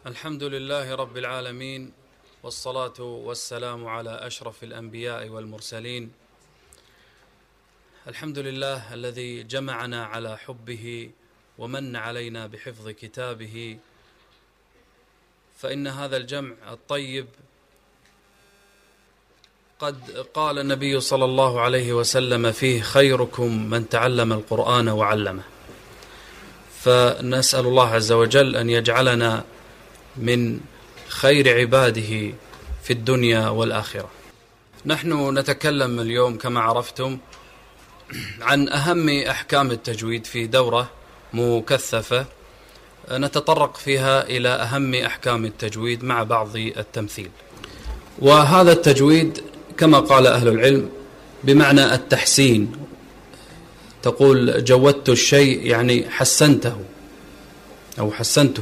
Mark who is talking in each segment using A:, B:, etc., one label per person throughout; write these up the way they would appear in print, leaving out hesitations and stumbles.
A: الحمد لله رب العالمين، والصلاة والسلام على أشرف الأنبياء والمرسلين. الحمد لله الذي جمعنا على حبه ومن علينا بحفظ كتابه، فإن هذا الجمع الطيب قد قال النبي صلى الله عليه وسلم فيه: خيركم من تعلم القرآن وعلمه. فنسأل الله عز وجل أن يجعلنا من خير عباده في الدنيا والآخرة. نحن نتكلم اليوم كما عرفتم عن أهم أحكام التجويد في دورة مكثفة نتطرق فيها إلى أهم أحكام التجويد مع بعض التمثيل. وهذا التجويد كما قال أهل العلم بمعنى التحسين. تقول جودت الشيء يعني حسنته أو حسنته.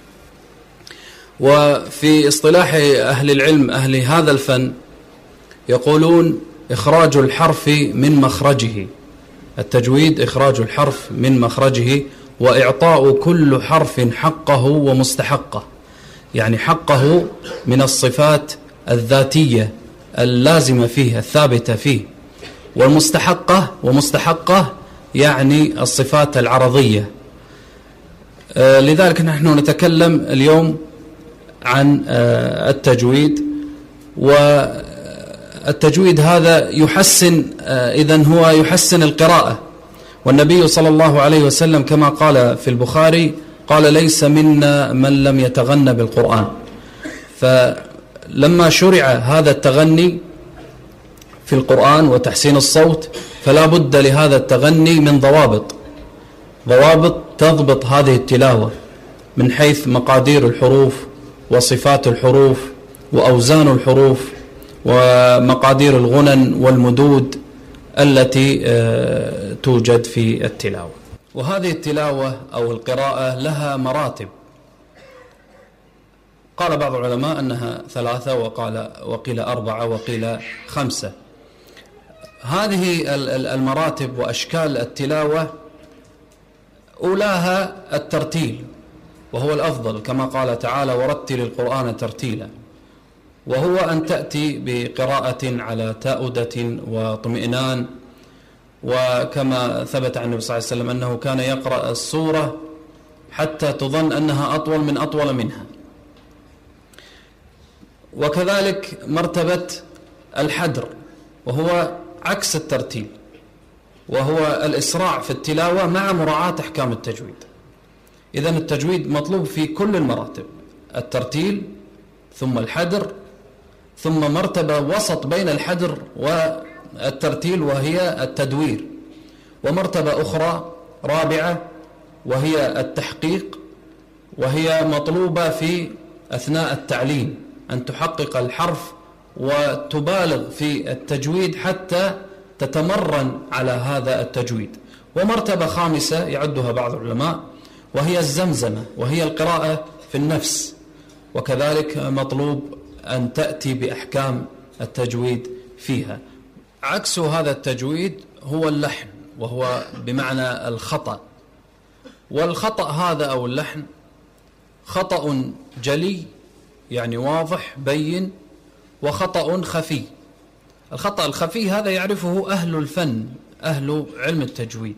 A: وفي اصطلاح أهل العلم أهل هذا الفن يقولون إخراج الحرف من مخرجه. التجويد إخراج الحرف من مخرجه، وإعطاء كل حرف حقه ومستحقه، يعني حقه من الصفات الذاتية اللازمة فيه الثابتة فيه، ومستحقه يعني الصفات العرضية. لذلك نحن نتكلم اليوم عن التجويد. والتجويد هذا يحسن، إذن هو يحسن القراءة. والنبي صلى الله عليه وسلم كما قال في البخاري قال: ليس منا من لم يتغنى بالقرآن. فلما شرع هذا التغني في القرآن وتحسين الصوت، فلا بد لهذا التغني من ضوابط تضبط هذه التلاوة من حيث مقادير الحروف وصفات الحروف وأوزان الحروف ومقادير الغنن والمدود التي توجد في التلاوة. وهذه التلاوة أو القراءة لها مراتب. قال بعض العلماء أنها 3، وقيل 4، وقيل 5. هذه المراتب وأشكال التلاوة أولاها الترتيل، وهو الأفضل كما قال تعالى: ورتل القرآن ترتيلا. وهو أن تأتي بقراءة على تأودة واطمئنان. وكما ثبت عن النبي صلى الله عليه وسلم أنه كان يقرأ السورة حتى تظن أنها أطول منها. وكذلك مرتبة الحدر، وهو عكس الترتيل، وهو الإسراع في التلاوة مع مراعاة أحكام التجويد. إذن التجويد مطلوب في كل المراتب: الترتيل، ثم الحدر، ثم مرتبة وسط بين الحدر والترتيل وهي التدوير، ومرتبة أخرى رابعة وهي التحقيق، وهي مطلوبة في أثناء التعليم أن تحقق الحرف وتبالغ في التجويد حتى تتمرن على هذا التجويد. ومرتبة خامسة يعدها بعض العلماء وهي الزمزمة، وهي القراءة في النفس، وكذلك مطلوب أن تأتي بأحكام التجويد فيها. عكس هذا التجويد هو اللحن، وهو بمعنى الخطأ. والخطأ هذا أو اللحن خطأ جلي يعني واضح بين، وخطأ خفي. الخطأ الخفي هذا يعرفه أهل الفن، أهل علم التجويد.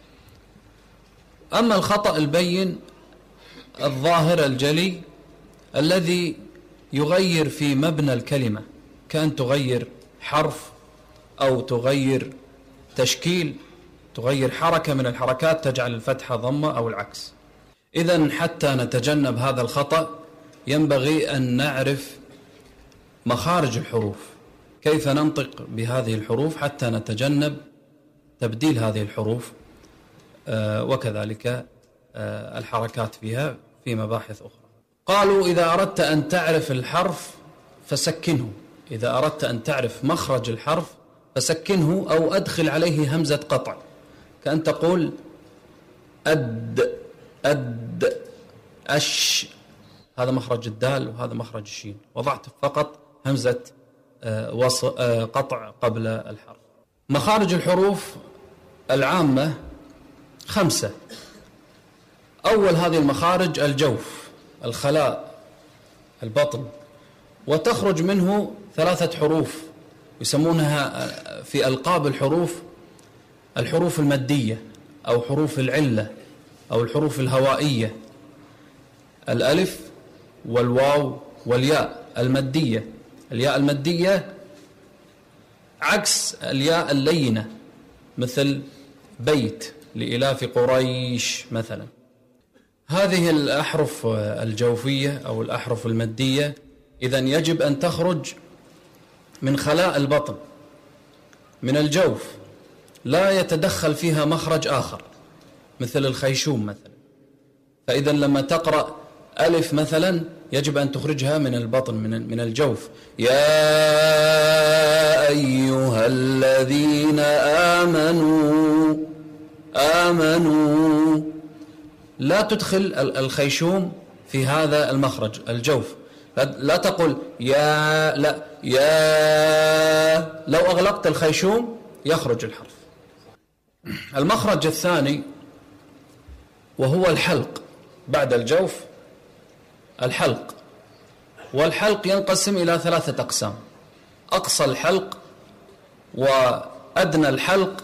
A: أما الخطأ البين الظاهر الجلي الذي يغير في مبنى الكلمة، كأن تغير حرف أو تغير تشكيل، تغير حركة من الحركات تجعل الفتحة ضمة أو العكس. إذن حتى نتجنب هذا الخطأ ينبغي أن نعرف مخارج الحروف، كيف ننطق بهذه الحروف حتى نتجنب تبديل هذه الحروف، وكذلك الحركات فيها في مباحث أخرى. قالوا: إذا أردت أن تعرف الحرف فسكنه. إذا أردت أن تعرف مخرج الحرف فسكنه، أو أدخل عليه همزة قطع، كأن تقول أد أش. هذا مخرج الدال وهذا مخرج الشين، وضعت فقط همزة قطع قبل الحرف. مخارج الحروف العامة 5. أول هذه المخارج الجوف، الخلاء البطن، وتخرج منه 3 حروف يسمونها في ألقاب الحروف المادية أو حروف العلة أو الحروف الهوائية، الألف والواو والياء المادية. الياء المادية عكس الياء اللينة، مثل بيت لإلاف قريش مثلا. هذه الأحرف الجوفية أو الأحرف المادية إذن يجب أن تخرج من خلاء البطن، من الجوف، لا يتدخل فيها مخرج آخر مثل الخيشوم مثلا. فإذا لما تقرأ ألف مثلا يجب أن تخرجها من البطن، من الجوف. يا أيها الذين آمنوا، لا تدخل الخيشوم في هذا المخرج الجوف، لا تقول يا، لا يا، لو أغلقت الخيشوم يخرج الحرف. المخرج الثاني وهو الحلق بعد الجوف، الحلق. والحلق ينقسم إلى 3 أقسام: أقصى الحلق وأدنى الحلق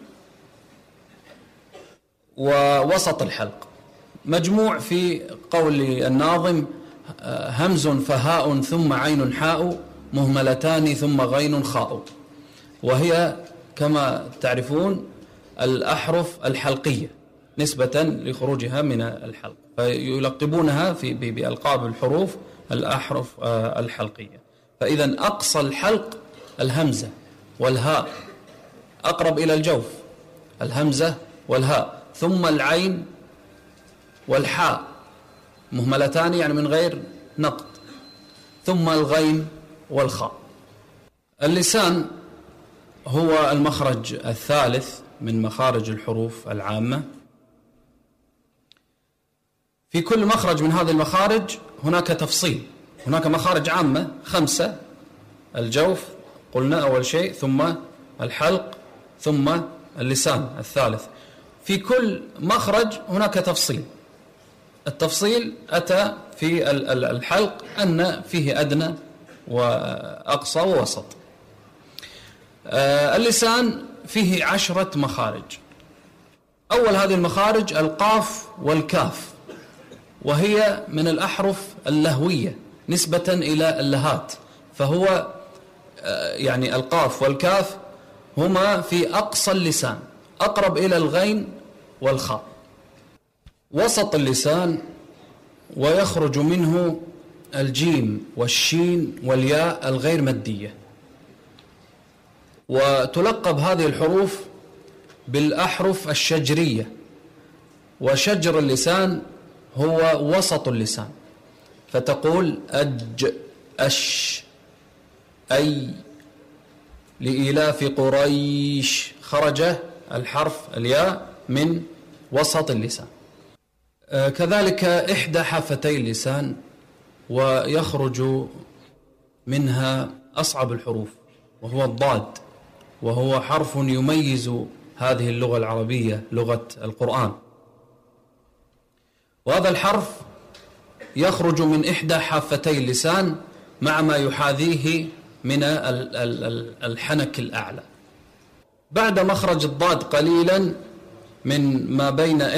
A: ووسط الحلق. مجموع في قول الناظم: همز فهاء ثم عين حاء مهملتان ثم غين خاء. وهي كما تعرفون الأحرف الحلقية نسبة لخروجها من الحلق، فيلقبونها بألقاب الحروف الأحرف الحلقية. فإذا أقصى الحلق الهمزة والهاء أقرب إلى الجوف، الهمزة والهاء، ثم العين والحاء مهملتان يعني من غير نقط، ثم الغين والخاء. اللسان هو المخرج الثالث من مخارج الحروف العامة. في كل مخرج من هذه المخارج هناك تفصيل. هناك مخارج عامة 5: الجوف قلنا أول شيء، ثم الحلق، ثم اللسان الثالث. في كل مخرج هناك تفصيل. التفصيل أتى في الحلق أن فيه أدنى وأقصى ووسط. اللسان فيه 10 مخارج. أول هذه المخارج القاف والكاف، وهي من الأحرف اللهوية نسبة إلى اللهات، فهو يعني القاف والكاف هما في أقصى اللسان، أقرب إلى الغين والخاء. وسط اللسان ويخرج منه الجيم والشين والياء الغير مادية، وتلقب هذه الحروف بالأحرف الشجرية. وشجر اللسان هو وسط اللسان، فتقول أج، أش، أي، لإلاف قريش، خرج الحرف الياء من وسط اللسان. كذلك إحدى حافتي اللسان ويخرج منها أصعب الحروف وهو الضاد، وهو حرف يميز هذه اللغة العربية لغة القرآن. وهذا الحرف يخرج من إحدى حافتي اللسان مع ما يحاذيه من الحنك الأعلى. بعد مخرج الضاد قليلا من ما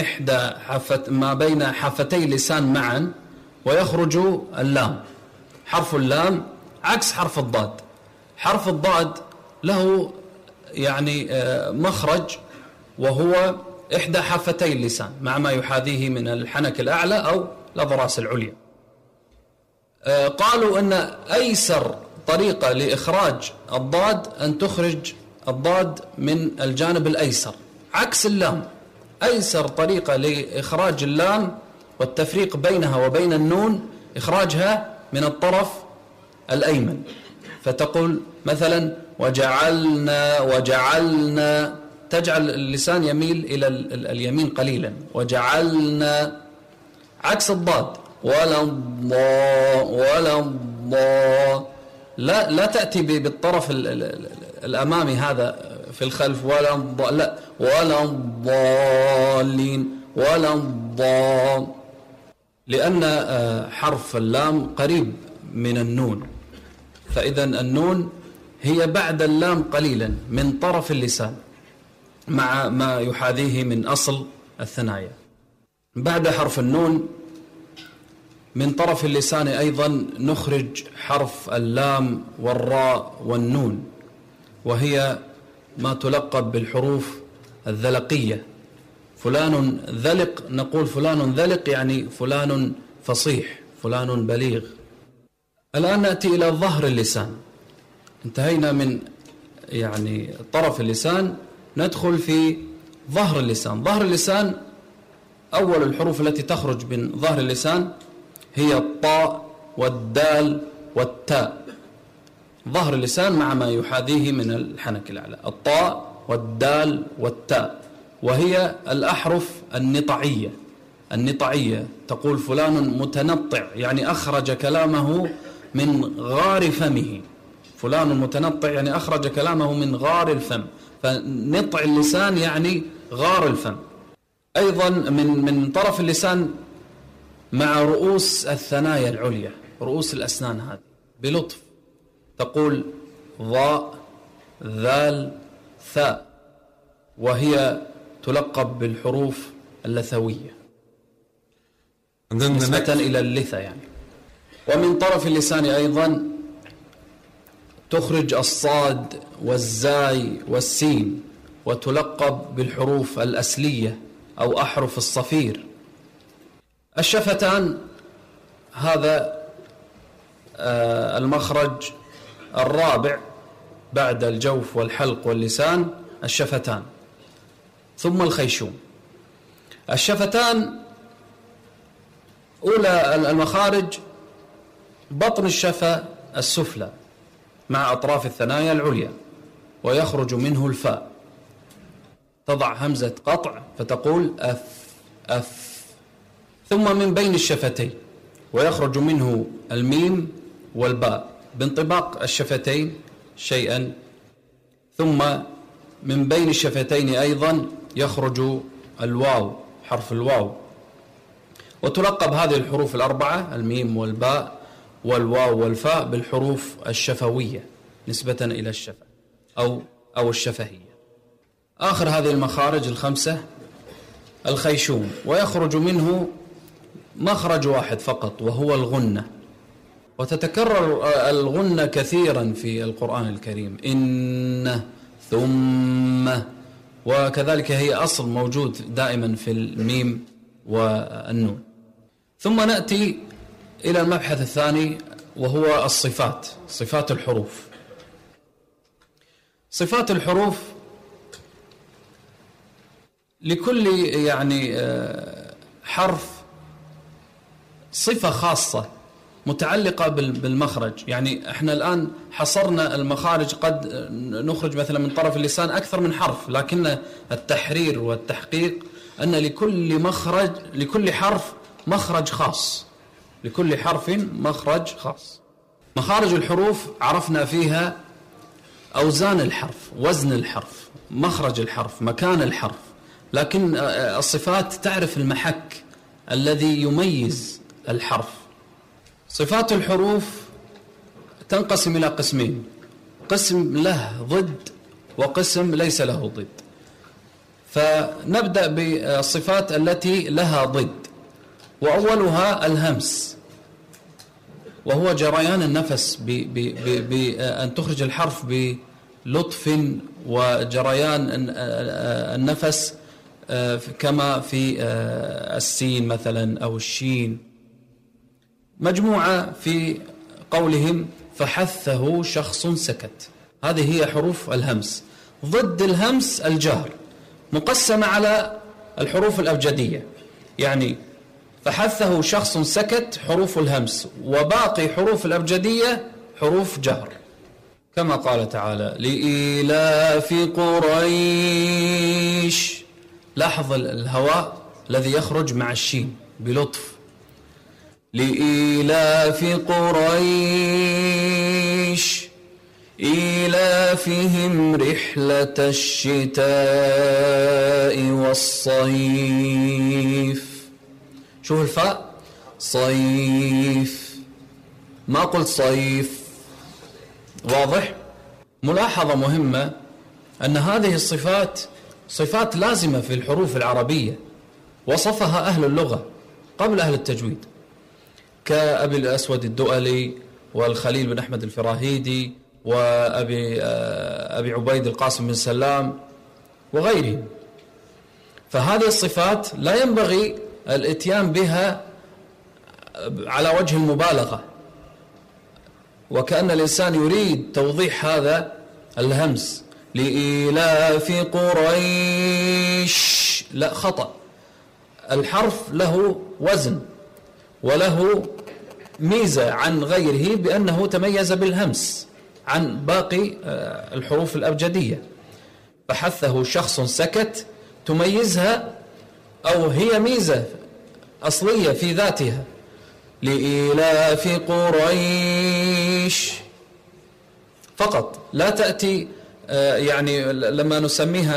A: بين حافتي اللسان معا ويخرج اللام. حرف اللام عكس حرف الضاد. حرف الضاد له يعني مخرج وهو إحدى حافتي اللسان مع ما يحاذيه من الحنك الأعلى أو الأضراس العليا. قالوا أن أيسر طريقة لإخراج الضاد أن تخرج الضاد من الجانب الأيسر عكس اللام. أيسر طريقة لإخراج اللام والتفريق بينها وبين النون إخراجها من الطرف الأيمن، فتقول مثلا وجعلنا، تجعل اللسان يميل إلى اليمين قليلا، وجعلنا، عكس الضاد ولا الضاء، لا تأتي بالطرف الأمامي هذا في الخلف، ولا الضالين ولا الضال. لأن حرف اللام قريب من النون، فإذا النون هي بعد اللام قليلا من طرف اللسان مع ما يحاذيه من أصل الثنايا. بعد حرف النون من طرف اللسان أيضا نخرج حرف اللام والراء والنون، وهي ما تلقب بالحروف الذلقية. فلان ذلق، نقول فلان ذلق يعني فلان فصيح، فلان بليغ. الآن نأتي إلى ظهر اللسان. انتهينا من يعني طرف اللسان، ندخل في ظهر اللسان. ظهر اللسان أول الحروف التي تخرج من ظهر اللسان هي الطاء والدال والتاء. ظهر اللسان مع ما يحاذيه من الحنك الأعلى، الطاء والدال والتاء، وهي الأحرف النطعية. النطعية تقول فلان متنطع، يعني أخرج كلامه من غار فمه. فلان متنطع يعني أخرج كلامه من غار الفم، فنطع اللسان يعني غار الفم. أيضا من طرف اللسان مع رؤوس الثنايا العليا، رؤوس الأسنان هذه بلطف تقول ضاء ذال ثاء، وهي تلقب بالحروف اللثوية نسبة إلى اللثة يعني. ومن طرف اللسان أيضا تخرج الصاد والزاي والسين، وتلقب بالحروف الأسلية أو أحرف الصفير. الشفتان هذا المخرج الرابع بعد الجوف والحلق واللسان، الشفتان، ثم الخيشوم. الشفتان أولى المخارج بطن الشفة السفلى مع أطراف الثنايا العليا، ويخرج منه الفاء. تضع همزة قطع فتقول أف أف. ثم من بين الشفتين ويخرج منه الميم والباء بانطباق الشفتين شيئا. ثم من بين الشفتين أيضا يخرج الواو، حرف الواو، وتلقب هذه الحروف الأربعة الميم والباء والواو والفاء بالحروف الشفوية نسبة إلى الشفة أو الشفهية. آخر هذه المخارج الخمسة الخيشوم، ويخرج منه مخرج واحد فقط وهو الغنة، وتتكرر الغنة كثيرا في القرآن الكريم، إن ثم، وكذلك هي أصل موجود دائما في الميم والنون. ثم نأتي إلى المبحث الثاني وهو الصفات، صفات الحروف. صفات الحروف لكل يعني حرف صفة خاصة متعلقة بالمخرج. يعني احنا الآن حصرنا المخارج، قد نخرج مثلا من طرف اللسان أكثر من حرف، لكن التحرير والتحقيق أن لكل حرف مخرج خاص، لكل حرف مخرج خاص. مخارج الحروف عرفنا فيها أوزان الحرف، وزن الحرف، مخرج الحرف، مكان الحرف، لكن الصفات تعرف المحك الذي يميز الحرف. صفات الحروف تنقسم إلى قسمين، قسم له ضد وقسم ليس له ضد. فنبدأ بالصفات التي لها ضد، وأولها الهمس، وهو جريان النفس بأن تخرج الحرف بلطف وجريان النفس، كما في السين مثلا أو الشين. مجموعة في قولهم فحثه شخص سكت، هذه هي حروف الهمس. ضد الهمس الجهر، مقسمة على الحروف الأبجدية، يعني فحثه شخص سكت حروف الهمس، وباقي حروف الأبجدية حروف جهر، كما قال تعالى لإيلاف قريش. لاحظ الهواء الذي يخرج مع الشين بلطف. لإيلاف قريش إيلافهم رحلة الشتاء والصيف. شوف الفاء صيف، ما قلت صيف. واضح؟ ملاحظة مهمة أن هذه الصفات صفات لازمة في الحروف العربية، وصفها أهل اللغة قبل أهل التجويد، كأبي الأسود الدؤلي والخليل بن أحمد الفراهيدي وأبي عبيد القاسم بن سلام وغيرهم. فهذه الصفات لا ينبغي الاتيان بها على وجه المبالغة، وكأن الإنسان يريد توضيح هذا الهمس لإيلاف قريش. لا، خطأ. الحرف له وزن وله ميزة عن غيره بأنه تميز بالهمس عن باقي الحروف الأبجدية، فحثه شخص سكت تميزها، أو هي ميزة أصلية في ذاتها. لإيلاف قريش فقط، لا تأتي يعني لما نسميها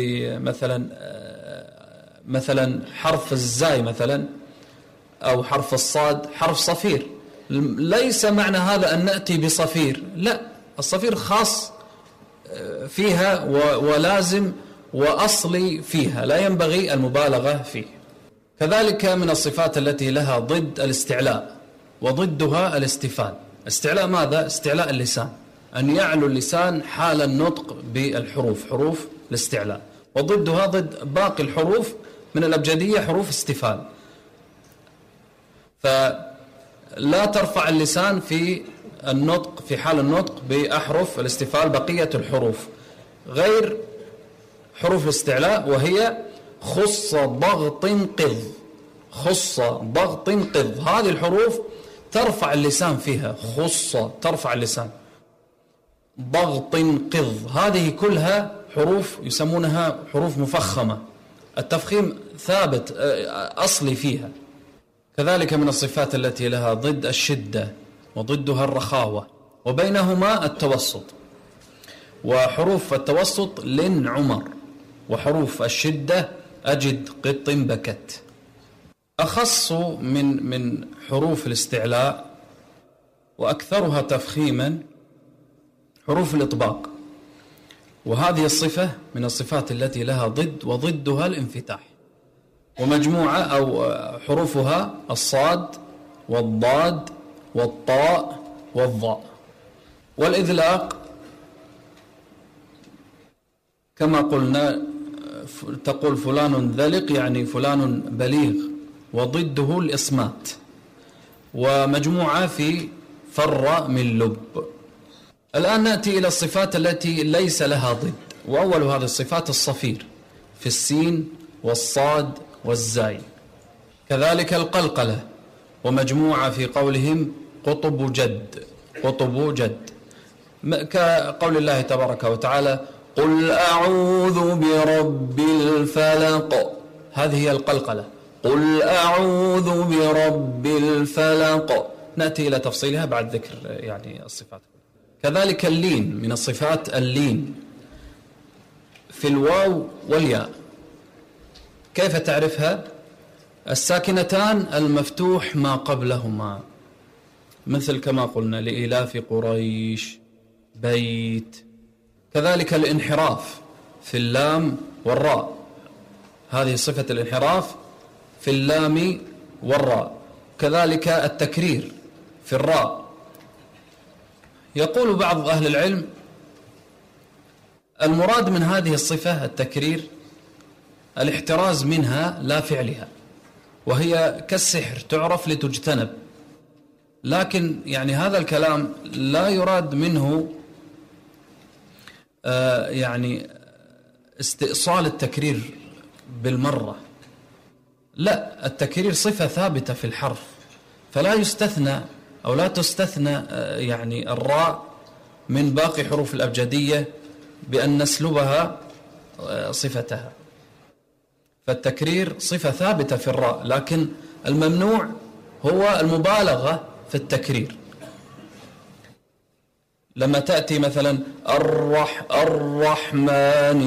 A: مثلا حرف الزاي مثلا أو حرف الصاد حرف صفير، ليس معنى هذا أن نأتي بصفير، لا، الصفير خاص فيها ولازم وأصلي فيها، لا ينبغي المبالغة فيه. كذلك من الصفات التي لها ضد الاستعلاء، وضدها الاستفال. استعلاء ماذا؟ استعلاء اللسان، أن يعلو اللسان حال النطق بالحروف، حروف الاستعلاء. وضدها ضد باقي الحروف من الأبجدية حروف استفال، فلا ترفع اللسان في النطق في حال النطق بأحرف الاستفال بقية الحروف غير حروف الاستعلاء، وهي خص ضغط قض. خص ضغط قض، هذه الحروف ترفع اللسان فيها، خص ترفع اللسان، ضغط قض، هذه كلها حروف يسمونها حروف مفخمة، التفخيم ثابت أصلي فيها. كذلك من الصفات التي لها ضد الشدة، وضدها الرخاوة، وبينهما التوسط. وحروف التوسط لن عمر، وحروف الشدة أجد قط بكت. أخص من حروف الاستعلاء وأكثرها تفخيما حروف الإطباق، وهذه الصفة من الصفات التي لها ضد، وضدها الانفتاح. ومجموعة أو حروفها الصاد والضاد والطاء والضاء. والإذلاق كما قلنا تقول فلان ذلق، يعني فلان بليغ، وضده الإصمات. ومجموعة في فر من لب. الآن نأتي إلى الصفات التي ليس لها ضد، وأول هذه الصفات الصفير في السين والصاد والزاي. كذلك القلقلة، ومجموعة في قولهم قطب جد، قطب جد، كقول الله تبارك وتعالى قل أعوذ برب الفلق، هذه هي القلقلة، قل أعوذ برب الفلق. نأتي إلى تفصيلها بعد ذكر يعني الصفات. كذلك اللين، من الصفات اللين في الواو والياء. كيف تعرفها؟ الساكنتان المفتوح ما قبلهما، مثل كما قلنا لإيلاف قريش، بيت. كذلك الانحراف في اللام والراء، هذه صفة الانحراف في اللام والراء. كذلك التكرير في الراء. يقول بعض أهل العلم المراد من هذه الصفة التكرير الاحتراز منها لا فعلها، وهي كالسحر تعرف لتجتنب، لكن يعني هذا الكلام لا يراد منه يعني استئصال التكرير بالمرة، لا، التكرير صفة ثابتة في الحرف، فلا يستثنى أو لا تستثنى يعني الراء من باقي حروف الأبجدية بأن نسلبها صفتها. فالتكرير صفة ثابتة في الراء، لكن الممنوع هو المبالغة في التكرير. لما تأتي مثلا الرحمن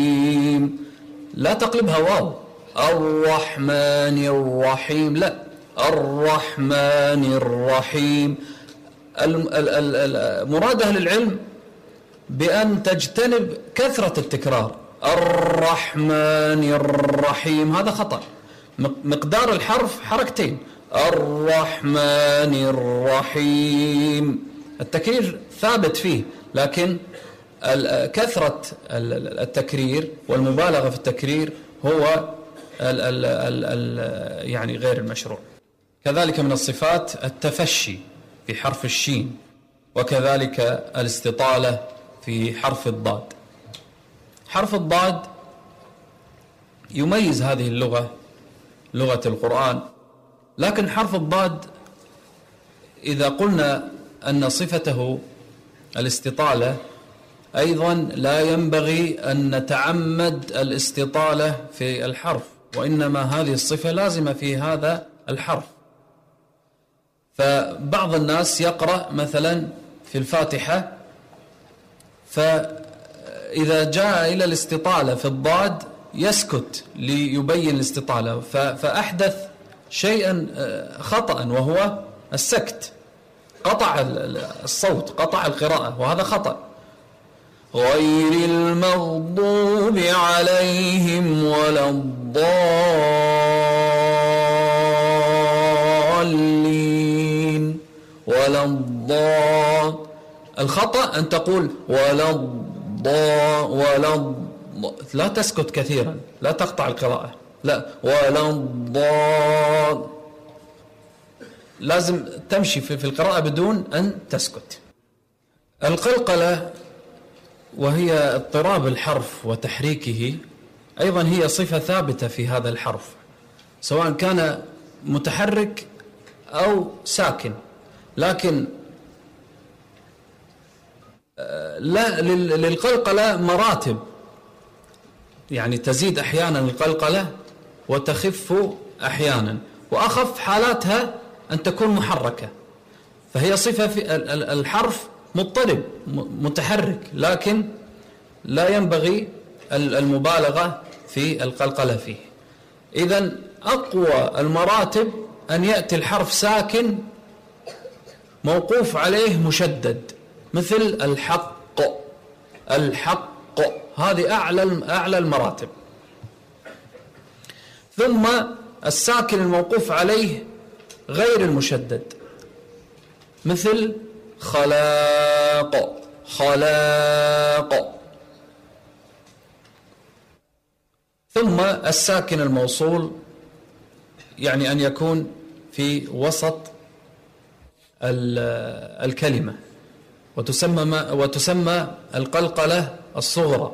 A: الرحيم، لا تقلبها واو، الرحمن الرحيم، لا،
B: الرحمن الرحيم. مراد أهل العلم بأن تجتنب كثرة التكرار. الرحمن الرحيم هذا خطأ، مقدار الحرف حركتين. الرحمن الرحيم التكرير ثابت فيه، لكن كثرة التكرير والمبالغة في التكرير هو يعني غير المشروع. كذلك من الصفات التفشي في حرف الشين، وكذلك الاستطالة في حرف الضاد. حرف الضاد يميز هذه اللغة، لغة القرآن، لكن حرف الضاد إذا قلنا أن صفته الاستطالة، أيضا لا ينبغي أن نتعمد الاستطالة في الحرف، وإنما هذه الصفة لازمة في هذا الحرف. فبعض الناس يقرأ مثلا في الفاتحة، فإذا جاء إلى الاستطالة في الضاد يسكت ليبين الاستطالة، فأحدث شيئا خطأ وهو السكت، قطع الصوت، قطع القراءة، وهذا خطأ. غير المغضوب عليهم ولا الضالين ولا الضال. الخطأ أن تقول ولا لا تسكت كثيرا، لا تقطع القراءة، لا ولا الضال، لازم تمشي في القراءة بدون أن تسكت. القلقلة وهي اضطراب الحرف وتحريكه، أيضا هي صفة ثابتة في هذا الحرف، سواء كان متحرك أو ساكن، لكن لا للقلقلة مراتب، يعني تزيد أحيانا القلقلة وتخف أحيانا، وأخف حالاتها أن تكون محركة. فهي صفة في الحرف مضطرب متحرك، لكن لا ينبغي المبالغة في القلقلة فيه. إذن أقوى المراتب أن يأتي الحرف ساكن موقوف عليه مشدد، مثل الحق، هذه أعلى المراتب. ثم الساكن الموقوف عليه غير المشدد، مثل خلاق. ثم الساكن الموصول، يعني أن يكون في وسط الكلمة، وتسمى القلقلة الصغرى.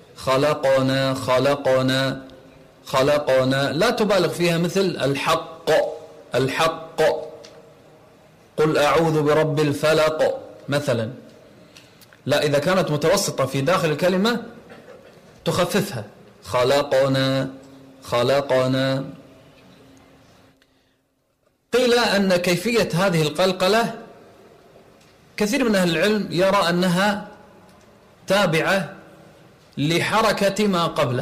B: خلقنا لا تبالغ فيها، مثل الحق، قل أعوذ برب الفلق مثلا. لا، إذا كانت متوسطة في داخل الكلمة تخففها، خلقنا. قيل أن كيفية هذه القلقلة كثير من أهل العلم يرى أنها تابعة لحركة ما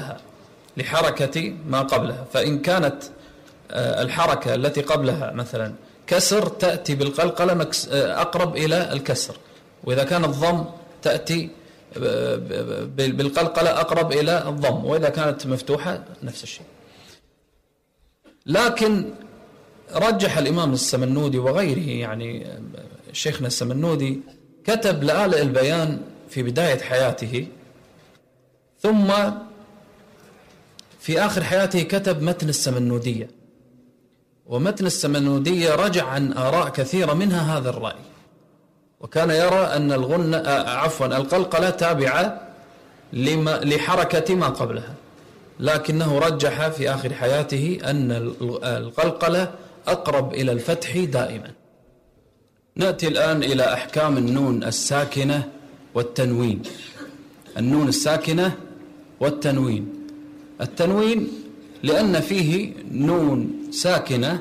B: قبلها، فإن كانت الحركة التي قبلها مثلا كسر تأتي بالقلقلة أقرب إلى الكسر، وإذا كان الضم تأتي بالقلقلة أقرب إلى الضم، وإذا كانت مفتوحة نفس الشيء. لكن رجح الإمام السمنودي وغيره، يعني شيخنا السمنودي كتب لآلئ البيان في بداية حياته، ثم في آخر حياته كتب متن السمنودية، ومتن السمنودية رجع عن آراء كثيرة منها هذا الرأي، وكان يرى أن القلقلة تابعة لحركة ما قبلها، لكنه رجح في آخر حياته أن القلقلة أقرب إلى الفتح دائما. نأتي الآن إلى أحكام النون الساكنة والتنوين. النون الساكنة والتنوين. التنوين لأن فيه نون ساكنة،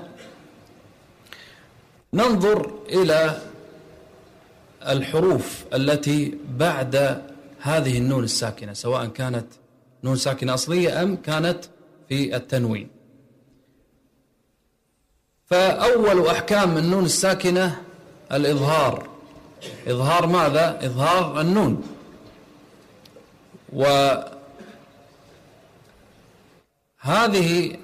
B: ننظر إلى الحروف التي بعد هذه النون الساكنة، سواء كانت نون ساكنة أصلية أم كانت في التنوين. فأول أحكام النون الساكنة الإظهار. إظهار ماذا؟ إظهار النون. وهذه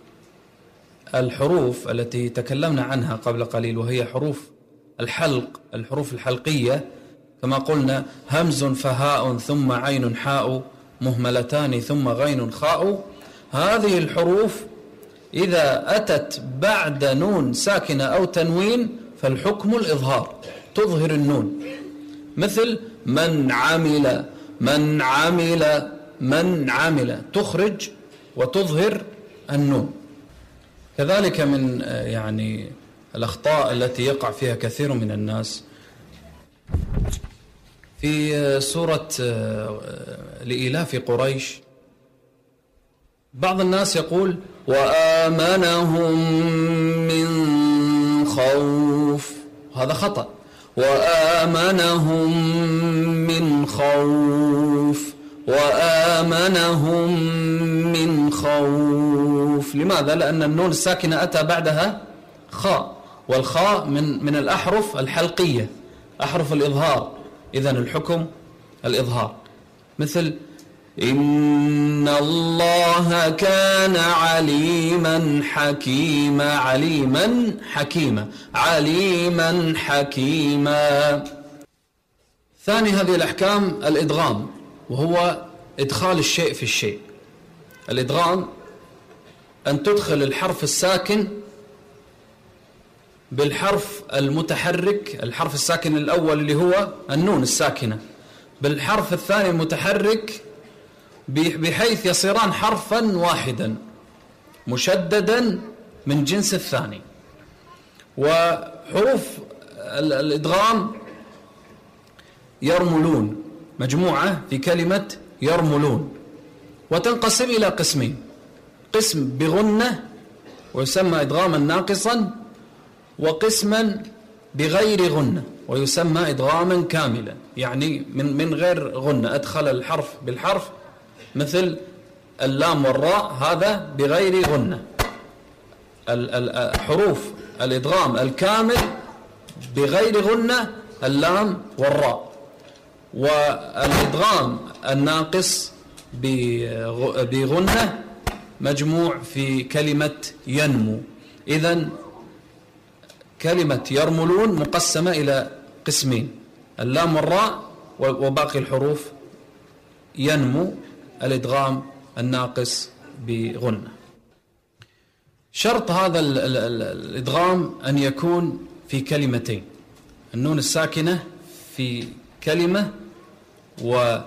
B: الحروف التي تكلمنا عنها قبل قليل وهي حروف الحلق، الحروف الحلقية، كما قلنا: همز فهاء ثم عين حاء مهملتان ثم غين خاء. هذه الحروف إذا أتت بعد نون ساكنة أو تنوين فالحكم الإظهار، تظهر النون، مثل من عمل، من عمل، من عمل، تخرج وتظهر النون. كذلك من يعني الأخطاء التي يقع فيها كثير من الناس في سورة لإيلاف قريش، بعض الناس يقول: وآمنهم من خوف. هذا خطأ. وآمنهم من خوف، وآمنهم من خوف. لماذا؟ لأن النون الساكنة أتى بعدها خاء، والخاء من الأحرف الحلقية، أحرف الإظهار، إذن الحكم الإظهار. مثل: إن الله كان عليما حكيما، عليما حكيما، عليما حكيما. ثاني هذه الأحكام الإدغام، وهو إدخال الشيء في الشيء. الإدغام أن تدخل الحرف الساكن بالحرف المتحرك، الحرف الساكن الأول اللي هو النون الساكنة، بالحرف الثاني المتحرك، بحيث يصيران حرفا واحدا مشددا من جنس الثاني. وحروف الإدغام يرملون، مجموعة في كلمة يرملون، وتنقسم إلى قسمين: قسم بغنة ويسمى إدغاما ناقصا، وقسما بغير غنة ويسمى إدغاما كاملا، يعني من غير غنة، أدخل الحرف بالحرف، مثل اللام والراء، هذا بغير غنة. حروف الإدغام الكامل بغير غنة اللام والراء، والإدغام الناقص بغنة مجموع في كلمة ينمو. إذن كلمة يرملون مقسمة إلى قسمين: اللام والراء، وباقي الحروف ينمو، الإدغام الناقص بغنة. شرط هذا الإدغام أن يكون في كلمتين: النون الساكنة في كلمة، وحرف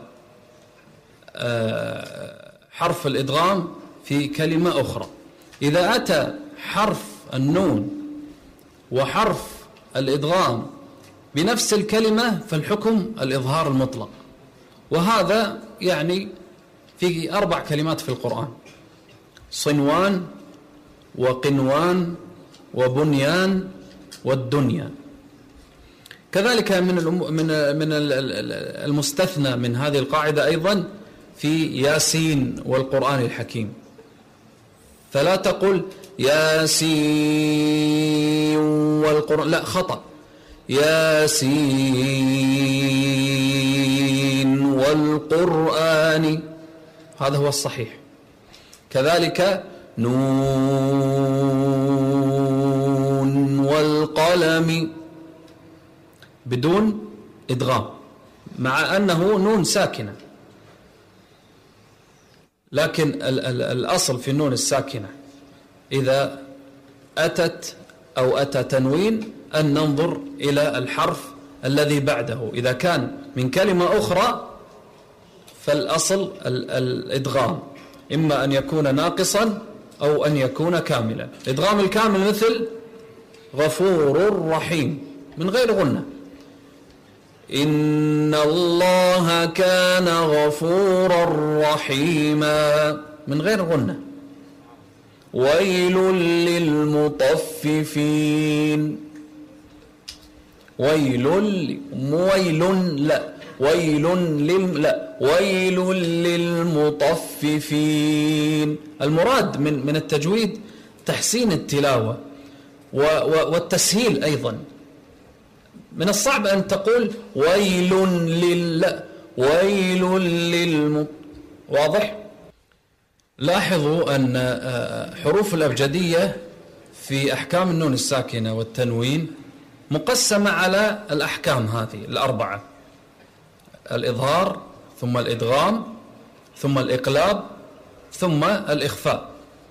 B: الإدغام في كلمة أخرى. إذا أتى حرف النون وحرف الإدغام بنفس الكلمة فالحكم الإظهار المطلق، وهذا يعني في 4 كلمات في القرآن: صنوان، وقنوان، وبنيان، والدنيا. كذلك من المستثنى من هذه القاعدة أيضا في ياسين والقرآن الحكيم، فلا تقل ياسين والقرآن، لا، خطأ. ياسين والقرآن، هذا هو الصحيح. كذلك نون والقلم بدون إدغام، مع أنه نون ساكنة، لكن الأصل في النون الساكنة إذا أتت أو أتى تنوين أن ننظر إلى الحرف الذي بعده. إذا كان من كلمة أخرى فالأصل الإدغام، إما أن يكون ناقصا أو أن يكون كاملا. الإدغام الكامل مثل غفور رحيم من غير غنة: إن الله كان غفورا رحيما من غير غنة. ويل للمطففين، ويل للمطففين. المراد من التجويد تحسين التلاوة، والتسهيل أيضا. من الصعب أن تقول ويل واضح؟ لاحظوا أن حروف الأبجدية في أحكام النون الساكنة والتنوين مقسمة على الأحكام هذه الأربعة: الإظهار، ثم الإدغام، ثم الإقلاب، ثم الإخفاء.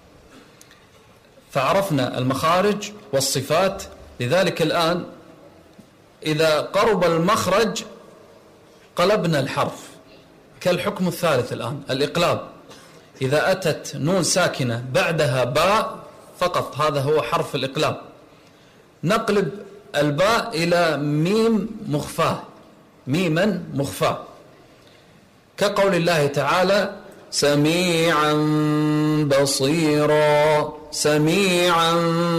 B: فعرفنا المخارج والصفات. لذلك الآن إذا قرب المخرج قلبنا الحرف، كالحكم الثالث الآن الإقلاب. إذا أتت نون ساكنة بعدها باء فقط، هذا هو حرف الإقلاب، نقلب الباء إلى ميم مخفاة، ميما مخفاة، كقول الله تعالى سميعا بصيرا، سميعا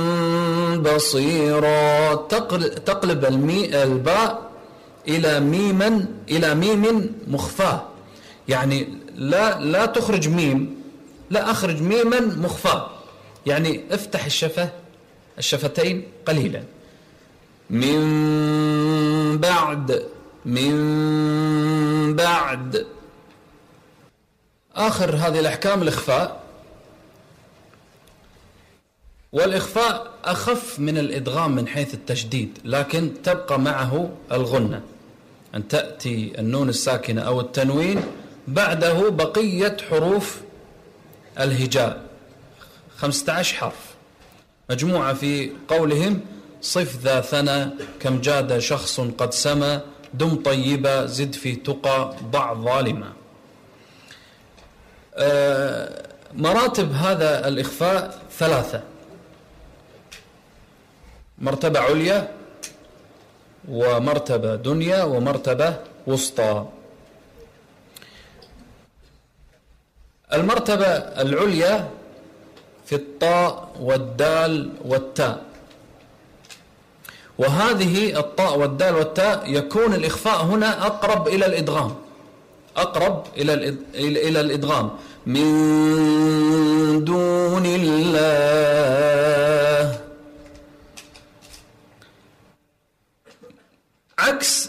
B: بصيرا. تقلب الباء إلى ميم مخفاة، يعني لا تخرج ميم، لا أخرج ميما مخفاة، يعني افتح الشفتين قليلا. من بعد آخر هذه الأحكام الإخفاء. والإخفاء أخف من الإدغام من حيث التشديد، لكن تبقى معه الغنة، أن تأتي النون الساكنة أو التنوين بعده بقية حروف الهجاء، 15 حرف مجموعة في قولهم صف ذا ثنى كم جاد شخص قد سمى دم طيبة زد في تقى ضع ظالما. مراتب هذا الإخفاء 3: مرتبة عليا، ومرتبة دنيا، ومرتبة وسطى. المرتبة العليا في الطاء والدال والتاء، وهذه الطاء والدال والتاء يكون الإخفاء هنا أقرب إلى الإدغام، أقرب إلى الإدغام. من دون الله، عكس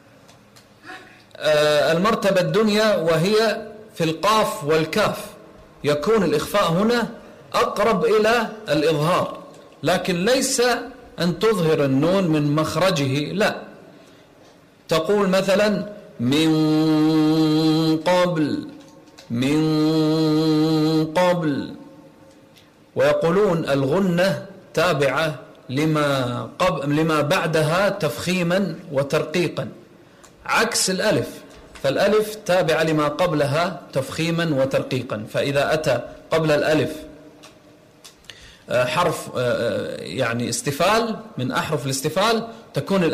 B: المرتبة الدنيا وهي في القاف والكاف، يكون الإخفاء هنا أقرب إلى الإظهار، لكن ليس أن تظهر النون من مخرجه، لا، تقول مثلا من قبل، ويقولون الغنة تابعة لما بعدها تفخيما وترقيقا، عكس الألف، فالألف تابعة لما قبلها تفخيما وترقيقا. فإذا أتى قبل الألف حرف يعني استفال من أحرف الاستفال، تكون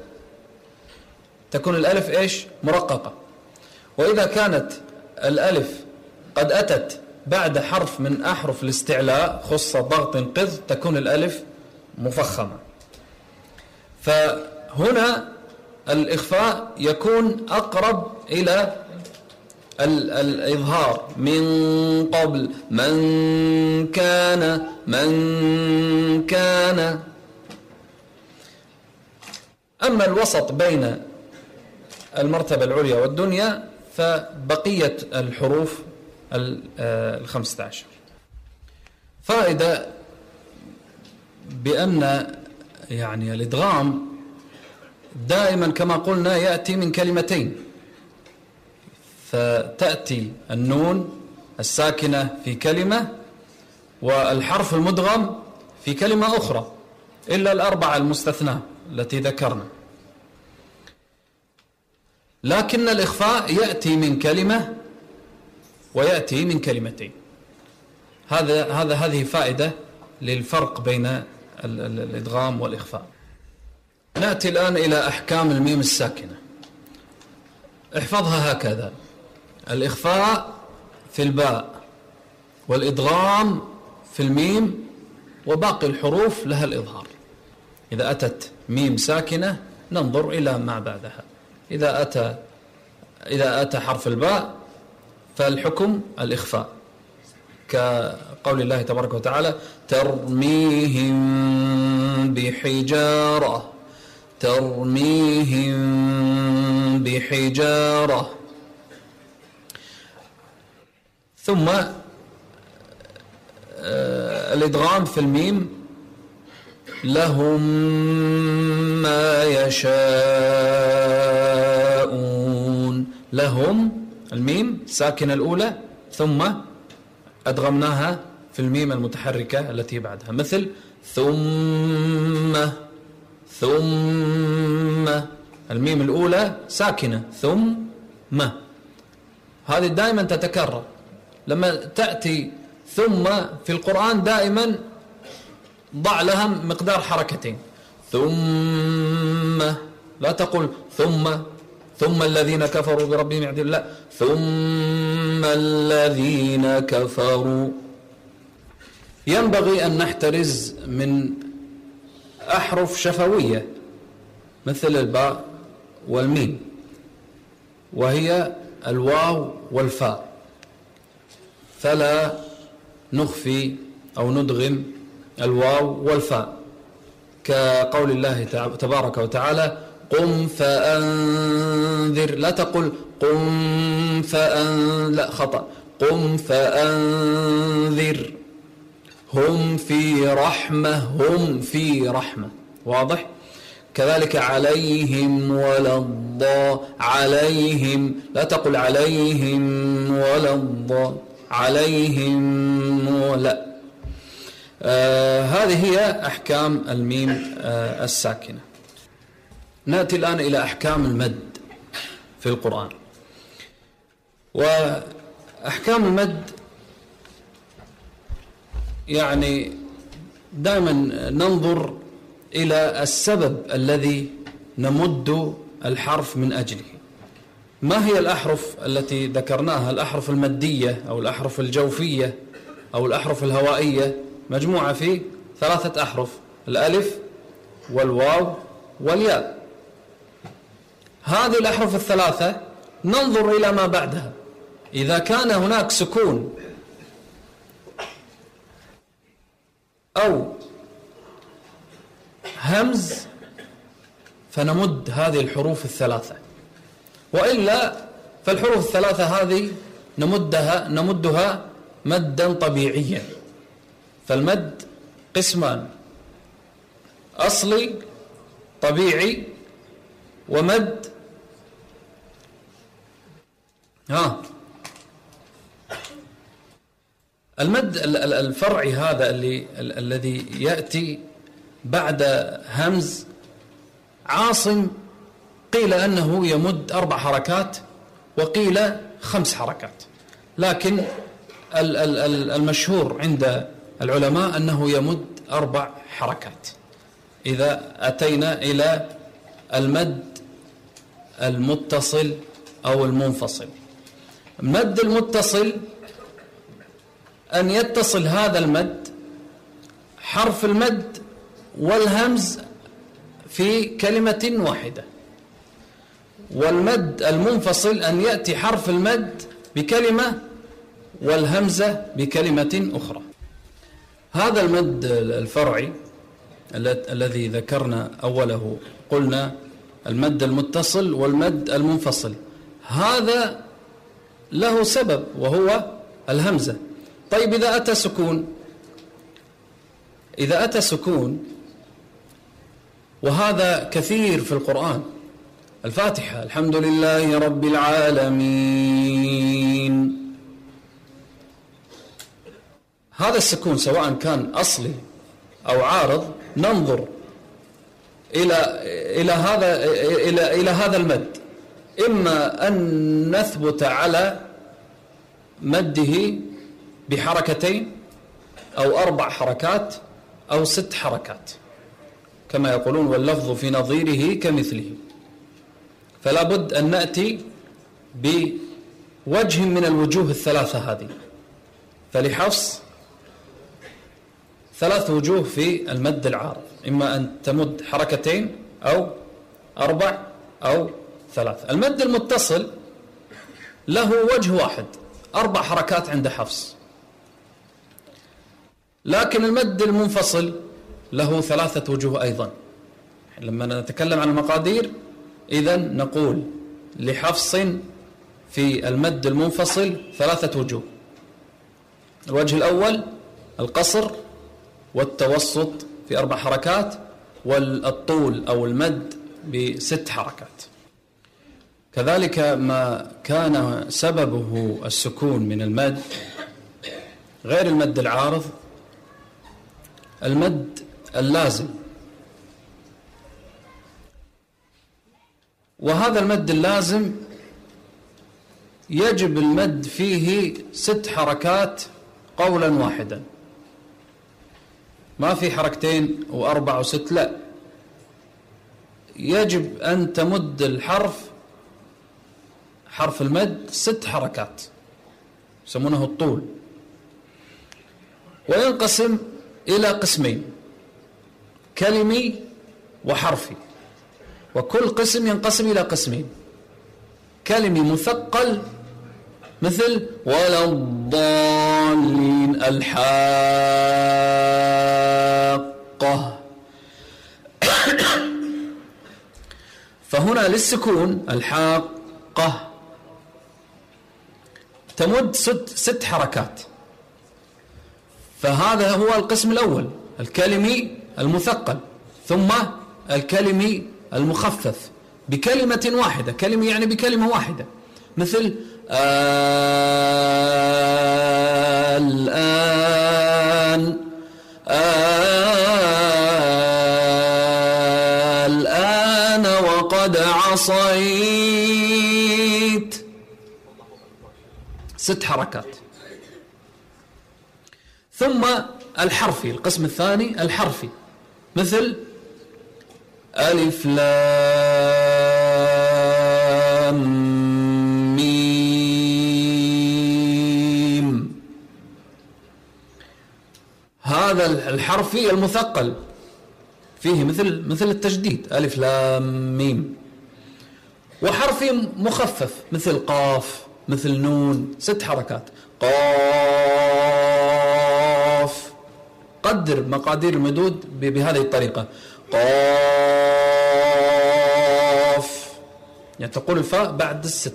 B: الألف إيش؟ مرققة. وإذا كانت الألف قد أتت بعد حرف من أحرف الاستعلاء خص ضغط قذ، تكون الألف مفخمة. فهنا الإخفاء يكون أقرب إلى الإظهار. من قبل، من كان. أما الوسط بين المرتبة العليا والدنيا فبقية الحروف 15. فائدة بأن يعني الإدغام دائما كما قلنا يأتي من كلمتين، فتأتي النون الساكنة في كلمة والحرف المدغم في كلمة أخرى، إلا الأربعة المستثناة التي ذكرنا. لكن الإخفاء يأتي من كلمة ويأتي من كلمتين. هذه فائدة للفرق بين الإدغام والإخفاء. نأتي الآن إلى أحكام الميم الساكنة. احفظها هكذا: الإخفاء في الباء، والإدغام في الميم، وباقي الحروف لها الإظهار. إذا أتت ميم ساكنة ننظر إلى ما بعدها. إذا أتى حرف الباء فالحكم الإخفاء، كقول الله تبارك وتعالى ترميهم بحجارة ترميهم بحجارة. ثم الإدغام في الميم لهم ما يشاءون. لهم الميم ساكنة الأولى ثم أدغمناها في الميم المتحركة التي بعدها، مثل ثم الميم الأولى ساكنة ثم، هذه دائما تتكرر. لما تأتي ثم في القرآن دائما ضع لها مقدار حركتين، ثم، لا تقل ثم الذين كفروا بربهم يعدلون، لا، ثم الذين كفروا. ينبغي أن نحترز من أحرف شفوية مثل الباء والميم، وهي الواو والفاء، فلا نخفي أو ندغم الواو والفاء، كقول الله تبارك وتعالى قم فأنذر. لا تقل قم لا، خطأ، قم فأنذر. هم في رحمة، واضح؟ كذلك عليهم ولا عليهم، لا تقل عليهم ولا عليهم ولا. هذه هي أحكام الميم الساكنة. نأتي الآن إلى أحكام المد في القرآن. وأحكام المد يعني دائما ننظر إلى السبب الذي نمد الحرف من أجله. ما هي الأحرف التي ذكرناها؟ الأحرف المدية أو الأحرف الجوفية أو الأحرف الهوائية مجموعة في 3 أحرف: الألف والواو والياء. هذه الأحرف الثلاثة ننظر إلى ما بعدها، إذا كان هناك سكون أو همز فنمد هذه الحروف الثلاثة، وإلا فالحروف الثلاثة هذه نمدها مدا طبيعيا. فالمد قسمان: أصلي طبيعي، ومد المد الفرعي، هذا الذي يأتي بعد همز. عاصم قيل أنه يمد 4 حركات وقيل 5 حركات، لكن المشهور عند العلماء أنه يمد 4 حركات. إذا أتينا إلى المد المتصل أو المنفصل، المد المتصل أن يتصل هذا المد حرف المد والهمز في كلمة واحدة، والمد المنفصل أن يأتي حرف المد بكلمة والهمزة بكلمة أخرى. هذا المد الفرعي الذي ذكرنا أوله، قلنا المد المتصل والمد المنفصل، هذا له سبب وهو الهمزة. طيب إذا أتى سكون، وهذا كثير في القرآن، الفاتحة الحمد لله رب العالمين، هذا السكون سواء كان أصلي أو عارض، ننظر إلى هذا المد، إما أن نثبت على مده بحركتين أو 4 حركات أو 6 حركات، كما يقولون واللفظ في نظيره كمثله. فلا بد أن نأتي بوجه من الوجوه الثلاثة هذه. فلحفص 3 وجوه في المد العارض: إما أن تمد حركتين أو 4 أو 3. المد المتصل له وجه واحد، 4 حركات عند حفص. لكن المد المنفصل له 3 وجوه أيضا. لما نتكلم عن المقادير إذن نقول لحفص في المد المنفصل 3 وجوه. الوجه الأول القصر والتوسط في 4 حركات، والطول أو المد ب6 حركات. كذلك ما كان سببه السكون من المد غير المد العارض، المد اللازم، وهذا المد اللازم يجب المد فيه 6 حركات قولا واحدا، ما في 2 و4 و6، لا، يجب أن تمد الحرف، حرف المد 6 حركات يسمونه الطول، وينقسم إلى قسمين: كلمي وحرفي، وكل قسم ينقسم إلى قسمين: كلمي مثقل مثل ولا الضالين، الحاقة. فهنا للسكون الحاقة تمد 6 حركات، فهذا هو القسم الأول، الكلمي المثقل، ثم الكلمي المخفف بكلمة واحدة، كلمة يعني بكلمة واحدة، مثل الآن، الآن وقد عصيت، 6 حركات. ثم الحرفي، القسم الثاني الحرفي، مثل ألف لام ميم، هذا الحرفي المثقل فيه مثل التجديد، ألف لام ميم. وحرفي مخفف مثل قاف، مثل نون، 6 حركات، قاف. قدر مقادير المدود بهذه الطريقة: قاف، يعني تقول الفاء بعد 6،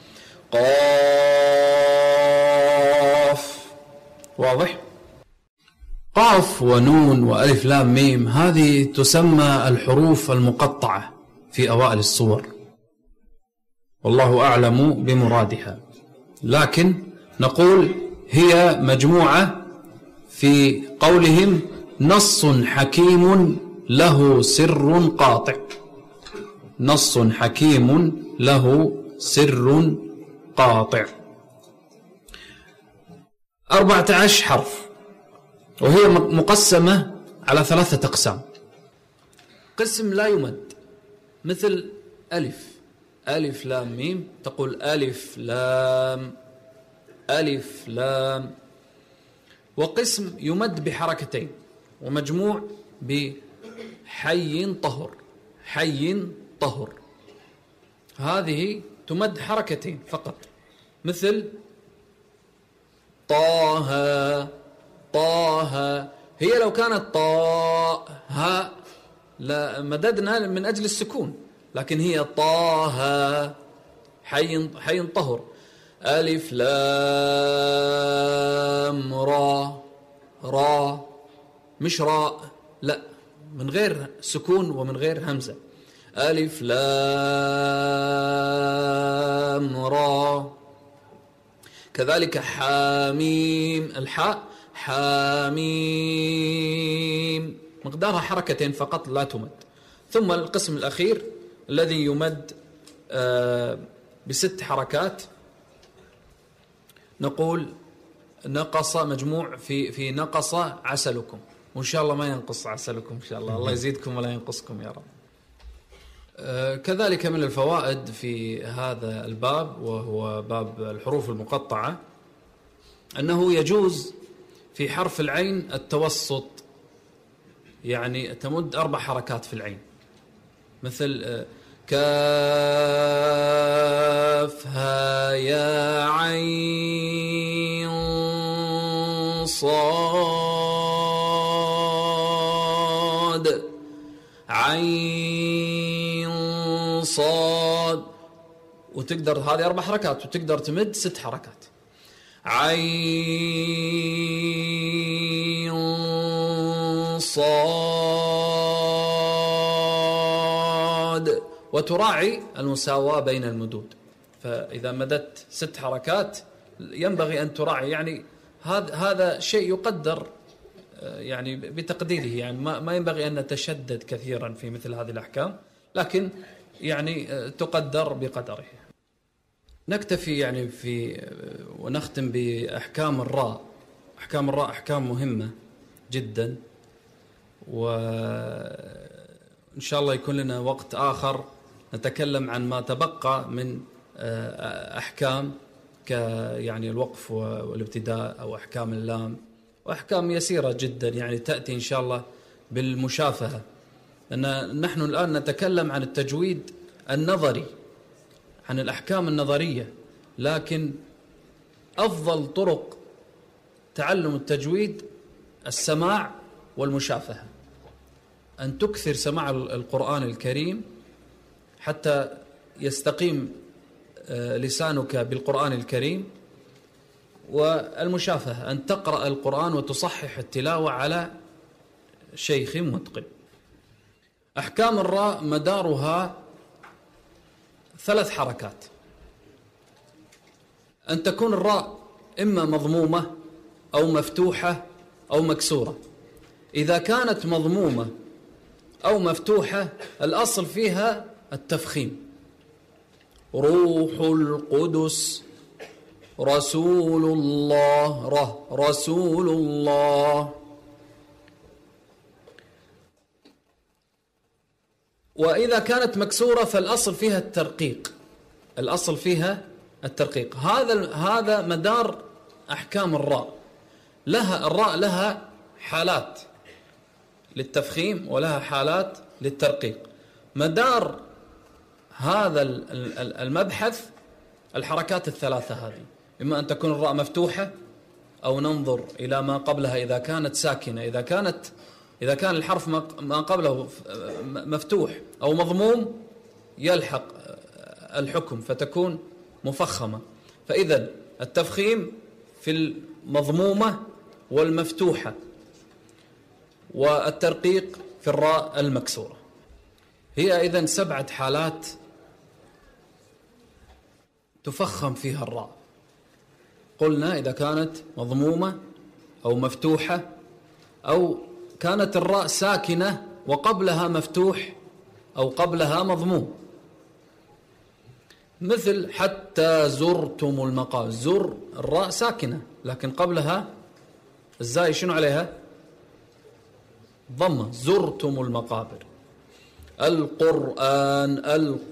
B: قاف. واضح؟ قاف ونون وألف لام ميم هذه تسمى الحروف المقطعة في أوائل السور، والله أعلم بمرادها، لكن نقول هي مجموعة في قولهم نص حكيم له سر قاطع، نص حكيم له سر قاطع. 14 حرف، وهي مقسمة على 3 أقسام. قسم لا يمد مثل ألف، ألف لام ميم، تقول ألف لام، ألف لام. وقسم يمد بحركتين ومجموع بحي طهر، حي طهر، هذه تمد حركتين فقط، مثل طه، طه. هي لو كانت طاء ها لا مددنا من أجل السكون، لكن هي طه، حي طهر. ألف لام را، را مش راء، لا، من غير سكون ومن غير همزة. ألف لام را. كذلك حاميم، الحاء حاميم، مقدارها حركتين فقط لا تمد. ثم القسم الأخير الذي يمد ب6 حركات، نقول نقص، مجموع في نقص عسلكم، وإن شاء الله ما ينقص عسلكم إن شاء الله، الله يزيدكم ولا ينقصكم يا رب. كذلك من الفوائد في هذا الباب، وهو باب الحروف المقطعة، أنه يجوز في حرف العين التوسط، يعني تمد 4 حركات في العين، مثل كافها يا عين صاد، عين صاد، وتقدر هذه 4 حركات، وتقدر تمد 6 حركات. عين صاد، وتراعي المساواة بين المدود. فإذا مددت 6 حركات ينبغي أن تراعي، يعني هذا شيء يقدر يعني بتقديره، يعني ما ينبغي أن نتشدد كثيرا في مثل هذه الأحكام، لكن يعني تقدر بقدره. نكتفي يعني ونختم بأحكام الراء. أحكام الراء أحكام مهمة جدا، وإن شاء الله يكون لنا وقت آخر نتكلم عن ما تبقى من أحكام يعني الوقف والابتداء أو أحكام اللام، وأحكام يسيرة جدا يعني تأتي إن شاء الله بالمشافهة. لأن نحن الآن نتكلم عن التجويد النظري، عن الأحكام النظرية، لكن أفضل طرق تعلم التجويد السماع والمشافهة. أن تكثر سماع القرآن الكريم حتى يستقيم لسانك بالقرآن الكريم، والمشافهة أن تقرأ القرآن وتصحح التلاوة على شيخ متقن. أحكام الراء مدارها 3 حركات. أن تكون الراء إما مضمومة أو مفتوحة أو مكسورة. إذا كانت مضمومة أو مفتوحة الأصل فيها التفخيم. روح القدس، رسول الله، رسول الله. وإذا كانت مكسورة فالأصل فيها الترقيق، الأصل فيها الترقيق. هذا مدار أحكام الراء. الراء لها حالات للتفخيم ولها حالات للترقيق. مدار هذا المبحث الحركات ال3 هذه، إما أن تكون الراء مفتوحة أو ننظر إلى ما قبلها إذا كانت ساكنة، إذا كان الحرف ما قبله مفتوح أو مضموم يلحق الحكم فتكون مفخمة. فإذا التفخيم في المضمومة والمفتوحة، والترقيق في الراء المكسورة. هي إذن 7 حالات تفخم فيها الراء. قلنا إذا كانت مضمومة أو مفتوحة، أو كانت الراء ساكنة وقبلها مفتوح أو قبلها مضموم، مثل حتى زرتم المقابر. زر الراء ساكنة لكن قبلها الزاي شنو عليها؟ ضمة. زرتم المقابر. القرآن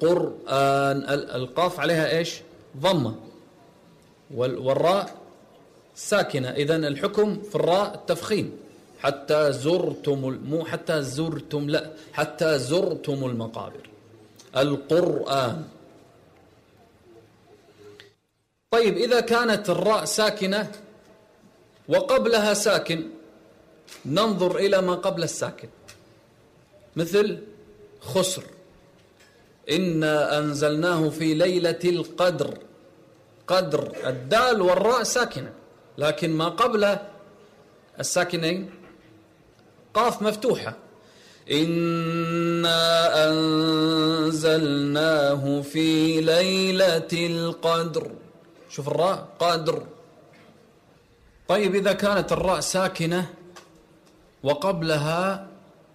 B: القاف عليها إيش؟ ضمة، والراء ساكنة. إذن الحكم في الراء التفخيم. حتى زرتم، مو حتى زرتم، لا، حتى زرتم المقابر. القرآن. طيب إذا كانت الراء ساكنة وقبلها ساكن ننظر إلى ما قبل الساكن، مثل خسر. إنا أنزلناه في ليلة القدر. قدر الدال والراء ساكنة، لكن ما قبل الساكنين قاف مفتوحة. إنا أنزلناه في ليلة القدر. شوف الراء قدر. طيب إذا كانت الراء ساكنة وقبلها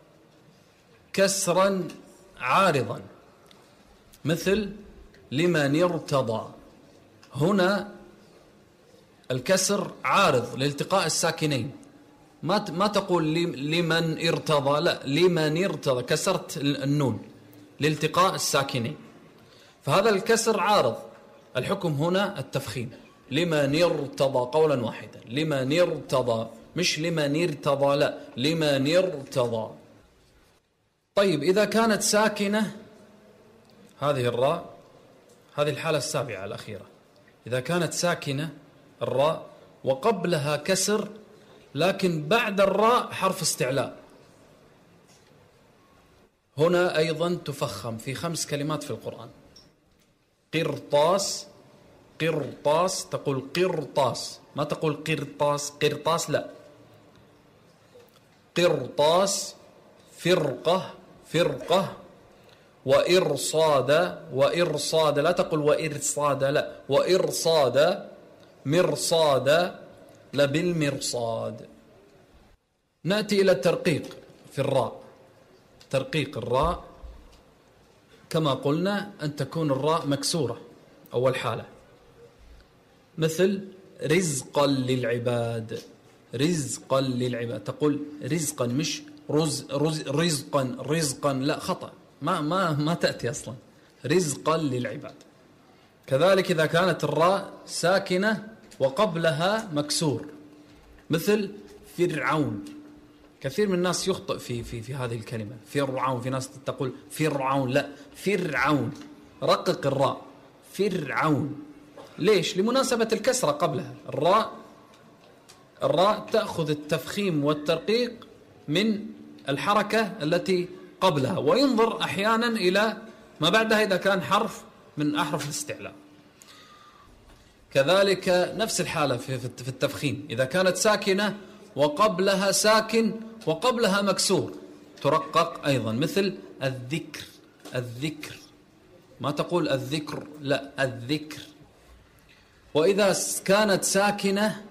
B: كسرا عارضا، مثل لمن ارتضى. هنا الكسر عارض لالتقاء الساكنين، ما تقول لمن ارتضى، لا، لمن ارتضى، كسرت النون لالتقاء الساكنين، فهذا الكسر عارض. الحكم هنا التفخيم. لمن ارتضى قولا واحدا. لمن ارتضى، مش لمن ارتضى، لا، لمن ارتضى. طيب إذا كانت ساكنة هذه الراء، هذه الحالة السابعة الأخيرة، إذا كانت ساكنة الراء وقبلها كسر لكن بعد الراء حرف استعلاء، هنا أيضا تفخم في 5 كلمات في القرآن. قرطاس، قرطاس، تقول قرطاس، ما تقول قرطاس، قرطاس لا، قرطاس. فرقة، فرقة. وإرصاد، وإرصاد، لا تقول وإرصاد لا، وإرصاد. مرصاد، لبالمرصاد. نأتي إلى الترقيق في الراء. ترقيق الراء كما قلنا أن تكون الراء مكسورة أول حالة، مثل رزقا للعباد، رزقا للعباد، تقول رزقا مش رزقا، رزقا لا، خطأ، ما تأتي أصلا، رزقا للعباد. كذلك إذا كانت الراء ساكنة وقبلها مكسور، مثل فرعون. كثير من الناس يخطئ في هذه الكلمة، فرعون، في ناس تقول فرعون، لا، فرعون، رقق الراء، فرعون. ليش؟ لمناسبة الكسرة قبلها. الراء تأخذ التفخيم والترقيق من الحركة التي قبلها، وينظر أحيانا إلى ما بعدها إذا كان حرف من أحرف الاستعلاء. كذلك نفس الحالة في التفخيم، إذا كانت ساكنة وقبلها ساكن وقبلها مكسور ترقق أيضا، مثل الذكر، الذكر، ما تقول الذكر لا، الذكر. وإذا كانت ساكنة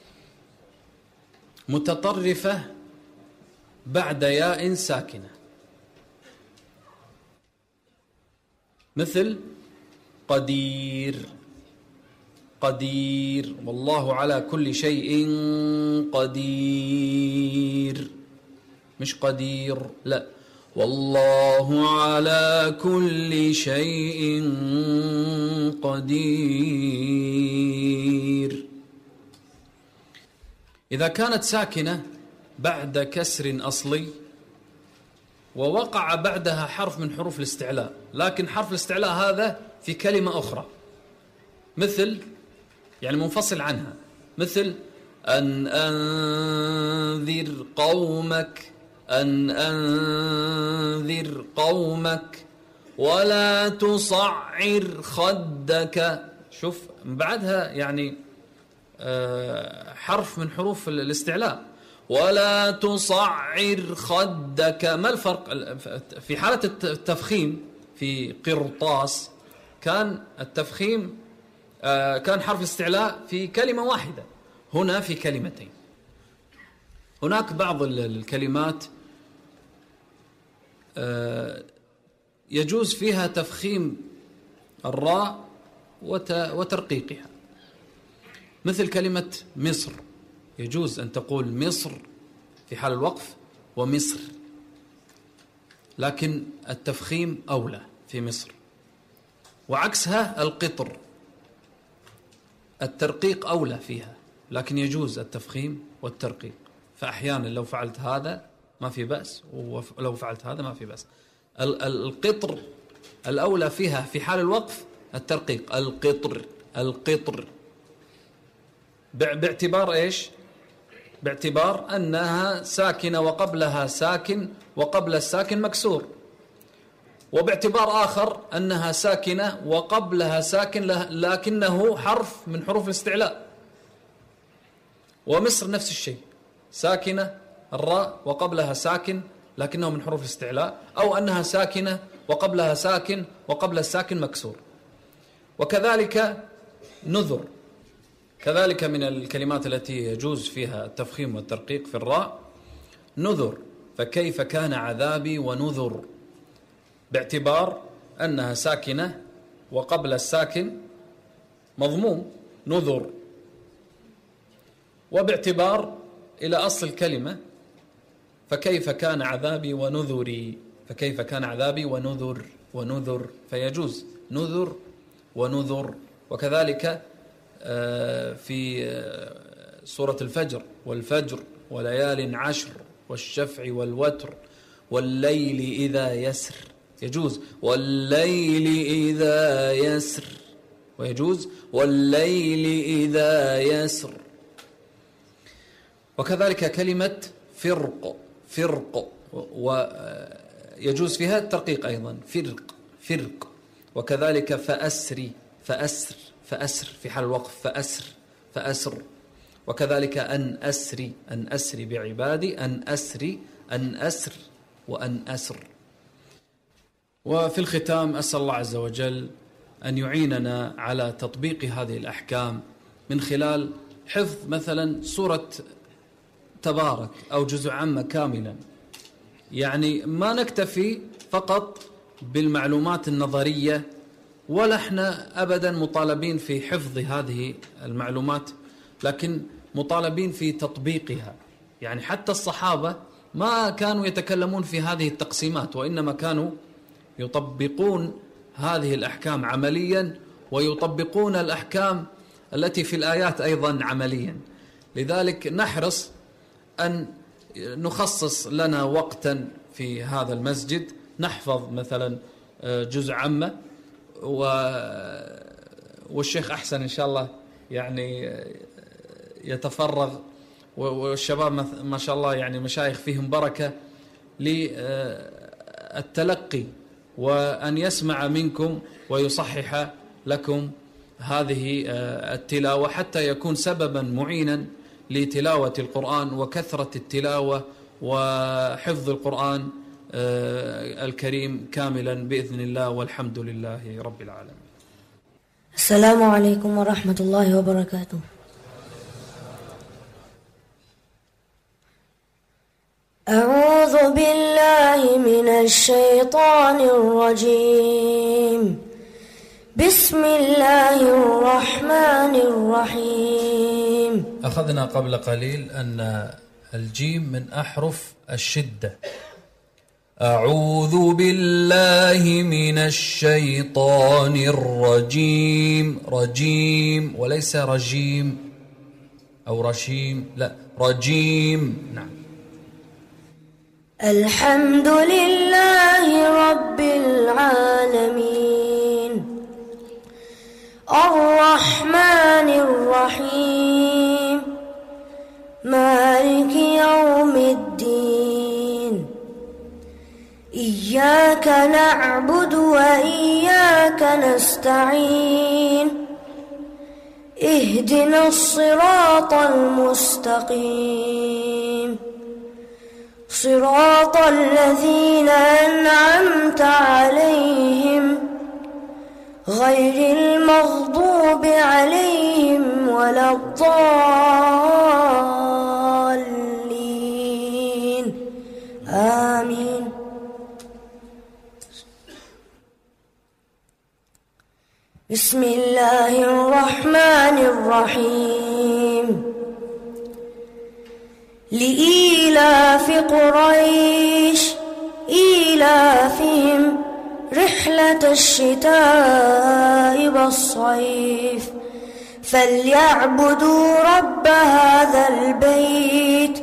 B: متطرفة بعد ياء ساكنة، مثل قدير، قدير، والله على كل شيء قدير، مش قدير لا، والله على كل شيء قدير. إذا كانت ساكنة بعد كسر أصلي ووقع بعدها حرف من حروف الاستعلاء، لكن حرف الاستعلاء هذا في كلمة أخرى، مثل يعني منفصل عنها، مثل أن أنذر قومك، أن أنذر قومك ولا تصعر خدك. شوف بعدها يعني حرف من حروف الاستعلاء، ولا تصعر خدك. ما الفرق في حالة التفخيم؟ في قرطاس كان التفخيم كان حرف الاستعلاء في كلمة واحدة، هنا في كلمتين. هناك بعض الكلمات يجوز فيها تفخيم الراء وترقيقها، مثل كلمة مصر، يجوز أن تقول مصر في حال الوقف ومصر، لكن التفخيم أولى في مصر. وعكسها القطر، الترقيق أولى فيها، لكن يجوز التفخيم والترقيق. فأحيانا لو فعلت هذا ما في بأس، ولو فعلت هذا ما في بأس. القطر الأولى فيها في حال الوقف الترقيق، القطر، القطر، باعتبار إيش؟ باعتبار أنها ساكنة وقبلها ساكن وقبل الساكن مكسور، وباعتبار آخر أنها ساكنة وقبلها ساكن لكنه حرف من حروف الاستعلاء. ومصر نفس الشيء، ساكنة الراء وقبلها ساكن لكنه من حروف الاستعلاء، أو أنها ساكنة وقبلها ساكن وقبل الساكن مكسور. وكذلك نذر، كذلك من الكلمات التي يجوز فيها التفخيم والترقيق في الراء نذر، فكيف كان عذابي ونذر، باعتبار أنها ساكنة وقبل الساكن مضموم نذر، وباعتبار إلى أصل الكلمة فكيف كان عذابي ونذري، فكيف كان عذابي ونذر، ونذر، فيجوز نذر ونذر. وكذلك في سورة الفجر، والفجر وليال عشر والشفع والوتر والليل إذا يسر، يجوز والليل إذا يسر، ويجوز والليل إذا يسر. وكذلك كلمة فرق، فرق، يجوز فيها الترقيق أيضا، فرق. وكذلك فأسر في حال الوقف، فأسر. وكذلك أن أسري بعبادي، أن أسر وأن أسر. وفي الختام أسأل الله عز وجل أن يعيننا على تطبيق هذه الأحكام من خلال حفظ مثلا سورة تبارك أو جزء عامة كاملا، يعني ما نكتفي فقط بالمعلومات النظرية، ولا احنا أبدا مطالبين في حفظ هذه المعلومات، لكن مطالبين في تطبيقها. يعني حتى الصحابة ما كانوا يتكلمون في هذه التقسيمات، وإنما كانوا يطبقون هذه الأحكام عمليا، ويطبقون الأحكام التي في الآيات أيضا عمليا. لذلك نحرص أن نخصص لنا وقتا في هذا المسجد نحفظ مثلا جزء عامة، والشيخ أحسن إن شاء الله يعني يتفرغ، والشباب ما شاء الله يعني مشايخ فيهم بركة للتلقي، وأن يسمع منكم ويصحح لكم هذه التلاوة، حتى يكون سببا معينا لتلاوة القرآن وكثرة التلاوة وحفظ القرآن الكريم كاملا بإذن الله، والحمد لله رب العالمين.
C: السلام عليكم ورحمة الله وبركاته. أعوذ بالله من الشيطان الرجيم. بسم الله الرحمن الرحيم.
B: أخذنا قبل قليل أن الجيم من أحرف الشدة. أعوذ بالله من الشيطان الرجيم. رجيم وليس رجيم أو رشيم، لا رجيم. نعم.
C: الحمد لله رب العالمين، الرحمن الرحيم، مالك يوم الدين. إياك نعبد وإياك نستعين، اهدنا الصراط المستقيم، صراط الذين أنعمت عليهم غير المغضوب عليهم ولا الضالين. آمين. بسم الله الرحمن الرحيم. لإيلاف قريش إيلافهم رحلة الشتاء والصيف، فليعبدوا رب هذا البيت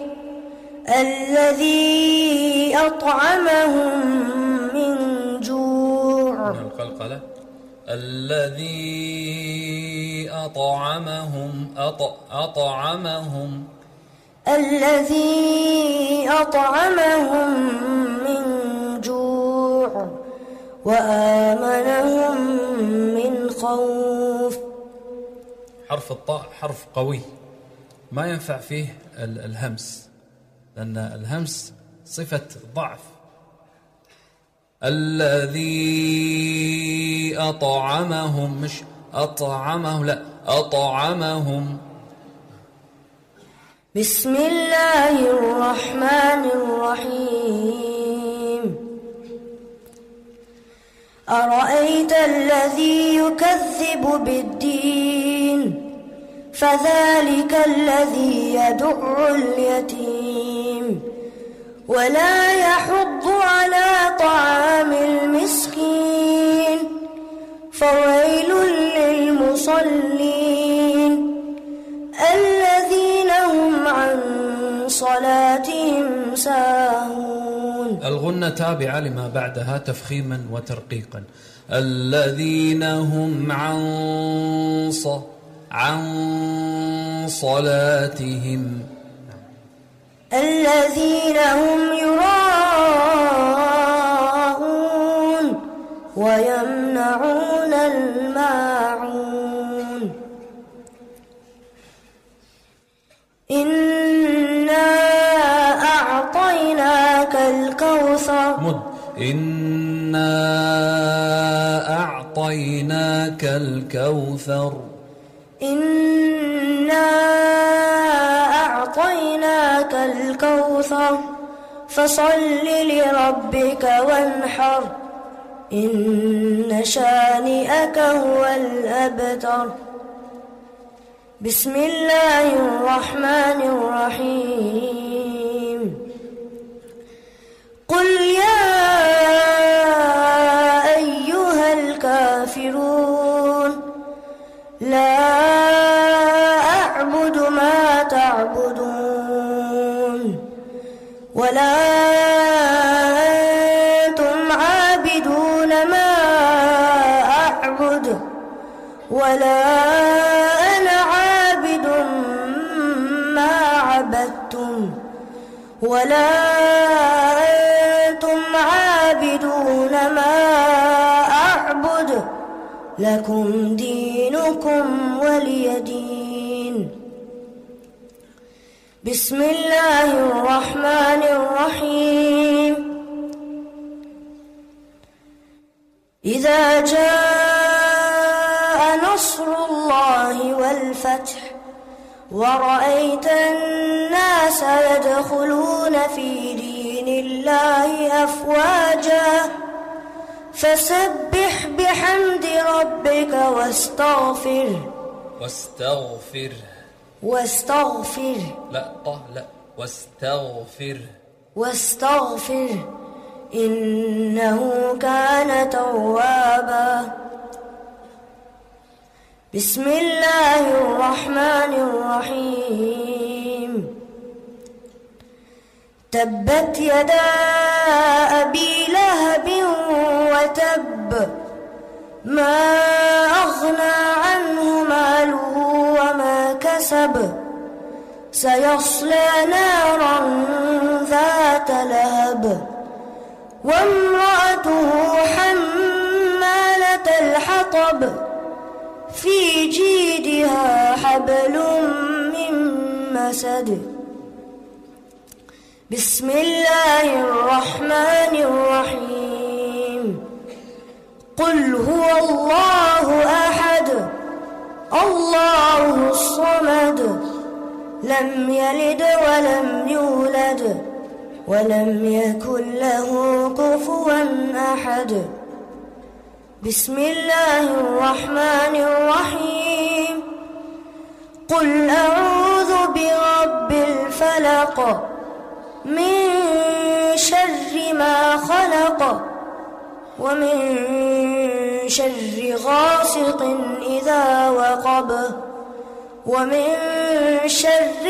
C: الذي أطعمهم من جوع.
B: القلقلة. الذي أطعمهم
C: الذي أطعمهم من جوع وآمنهم من خوف.
B: حرف الطاء حرف قوي ما ينفع فيه الهمس، لأن الهمس صفة ضعف. الذي أطعمهم، مش أطعمهم، لا أطعمهم.
C: بسم الله الرحمن الرحيم. أرأيت الذي يكذب بالدين، فذلك الذي يدع اليتيم ولا يحض على طعام المسكين، فويل للمصلين الذين هم عن صلاتهم ساهون.
B: الغنة تابعة لما بعدها تفخيما وترقيقا. الذين هم عن صلاتهم،
C: الذين هم يراءون ويمنعون الماعون إنا أعطيناك الكوثر
B: إنا أعطيناك الكوثر
C: إنا أعطيناك الكوثر فصل لربك وانحر إن شانئك هو الأبتر بسم الله الرحمن الرحيم قل يا أيها الكافرون لا أعبد ما تعبدون ولا أنتم عابدون ما أعبد ولا أنا عابد ما عبدتم ولا أنتم عابدون ما أعبد لكم دينكم ولي دين بسم الله الرحمن الرحيم إذا جاء نصر الله والفتح ورأيت الناس يدخلون في دين الله أفواجا فسبح بحمد ربك واستغفر واستغفر إنه كان توابا بسم الله الرحمن الرحيم تبت يدا أبي لهب وتب ما أغنى عنه ماله وما كسب سيصلى نارا ذات لهب وامرأته حمالة الحطب في جيدها حبل من مسد بسم الله الرحمن الرحيم قل هو الله أحد الله الصمد لم يلد ولم يولد ولم يكن له كفوا أحد بسم الله الرحمن الرحيم قل أعوذ برب الفلق من شر ما خلق ومن شر غاسق إذا وقب ومن شر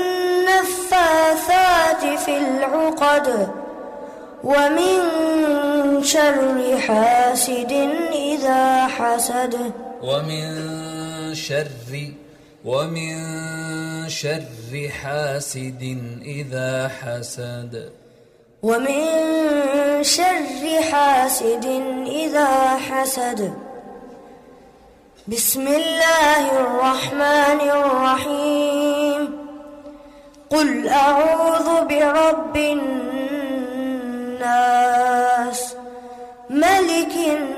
C: النفاثات في العقد ومن شر حاسد إذا حسد
B: ومن شر حاسد إذا حسد
C: ومن شر حاسد إذا حسد بسم الله الرحمن الرحيم قل أعوذ برب الناس ملك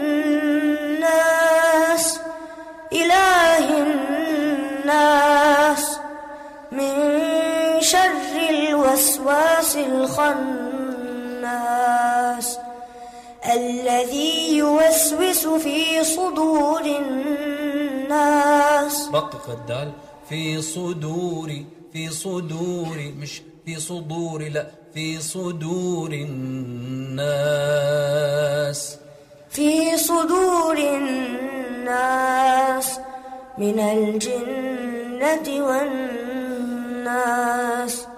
C: الناس إله الناس من شر الوسواس الخناس الذي يوسوس في صدور الناس
B: رقق الدال في صدور مش في صدور لا في صدور الناس
C: في صدور الناس من الجنة والناس